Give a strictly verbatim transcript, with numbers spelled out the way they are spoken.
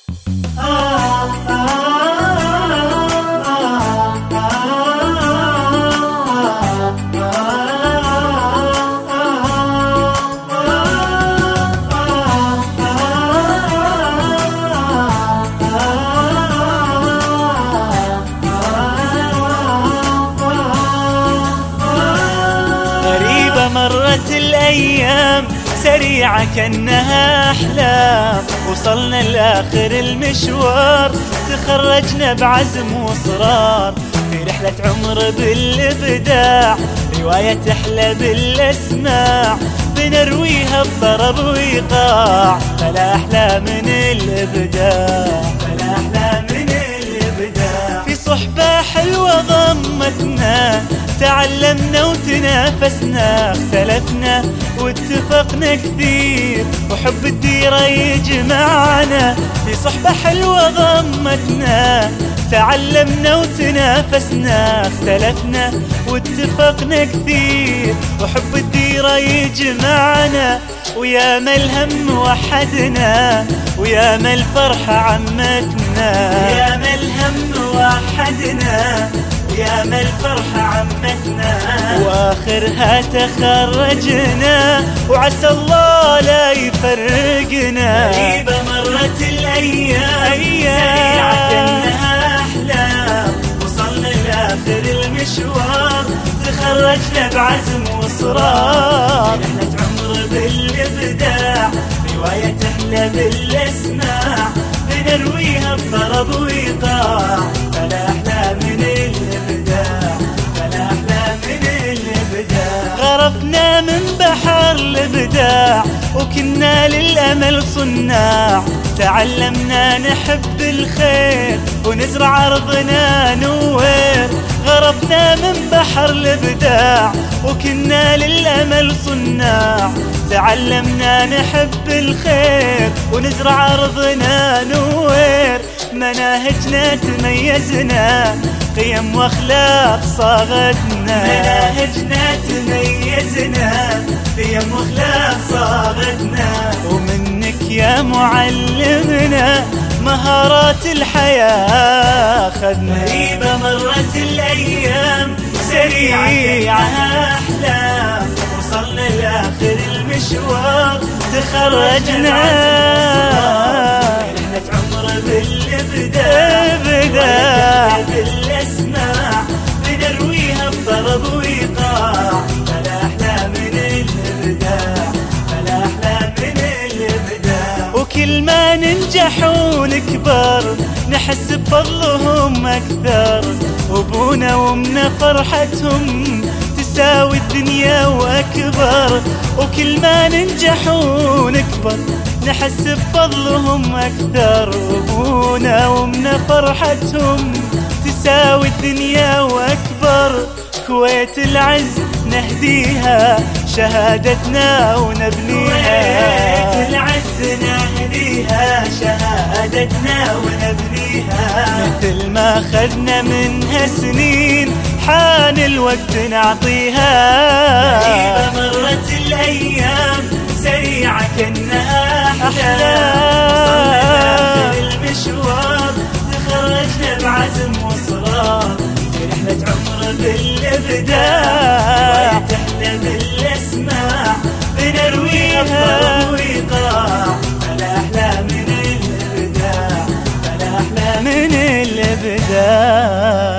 مرت الأيام سريعة كأنها أحلام، وصلنا لآخر المشوار، تخرجنا بعزم وإصرار في رحلة عمر بالإبداع، رواية تحلى بالأسماع بنرويها بضرب وإيقاع، فلا أحلى من الإبداع، فلا أحلى من الإبداع. في صحبة حلوة ضمتنا، تعلمنا وتنافسنا، اختلفنا واتفقنا كثير، وحب الديرة يجمعنا. في صحبة حلوة ضمتنا، تعلمنا وتنافسنا، اختلفنا واتفقنا كثير، وحب الديرة يجمعنا. ويا ما الهم وحدنا، ويا ما الفرحة عمتنا، يا ما الهم وحدنا، يا ما الفرحة عمتنا، واخرها تخرجنا، وعسى الله لا يفرقنا. غريبة مرت الايام سريعة كأنها احلام، وصلنا لاخر المشوار، تخرجنا بعزم واصرار، رحلة عمر بالابداع، رواية تحلى بالاسماع بنرويها بضرب وإيقاع، فلا احلى من الابداع، فلا احلى من الابداع. غرفنا من بحر الابداع، وكنا للامل صناع، تعلمنا نحب الخير ونزرع ارضنا نوير. غرفنا من بحر الابداع، وكنا للامل صناع، تعلمنا نحب الخير ونزرع ارضنا نوير. مناهجنا تميزنا، قيم واخلاق صاغتنا، مناهجنا تميزنا، قيم واخلاق صاغتنا. ومنك يا معلمنا مهارات الحياة خذنا. غريبة مرت الايام سريعة احلام، وصلنا لاخر المشوار، تخرجنا رحلة عمر بالابداع، بالاسماع بنرويها بضرب وإيقاع، فلا احلى من الابداع، فلا احلى من الابداع. وكل ما ننجح ونكبر نحس بفضلهم اكثر، وابونا وامنا فرحتهم تساوي الدنيا واكبر. وكل ما ننجح ونكبر نحس بفضلهم اكثر، وابونا وامنا فرحتهم تساوي الدنيا واكبر. كويت العز نهديها شهادتنا ونبنيها، كويت العز نهديها شهادتنا ونبنيها. مثل ما خذنا منها سنين حان الوقت نعطيها. غريبة مرت الايام سريعة كأنها احلام، وصلنا لاخر المشوار، تخرجنا بعزم واصرار، في رحلة عمر بالابداع، تحلى بالاسماع بنرويها بضرب وإيقاع، فلا احلى من الابداع، فلا احلى من الابداع.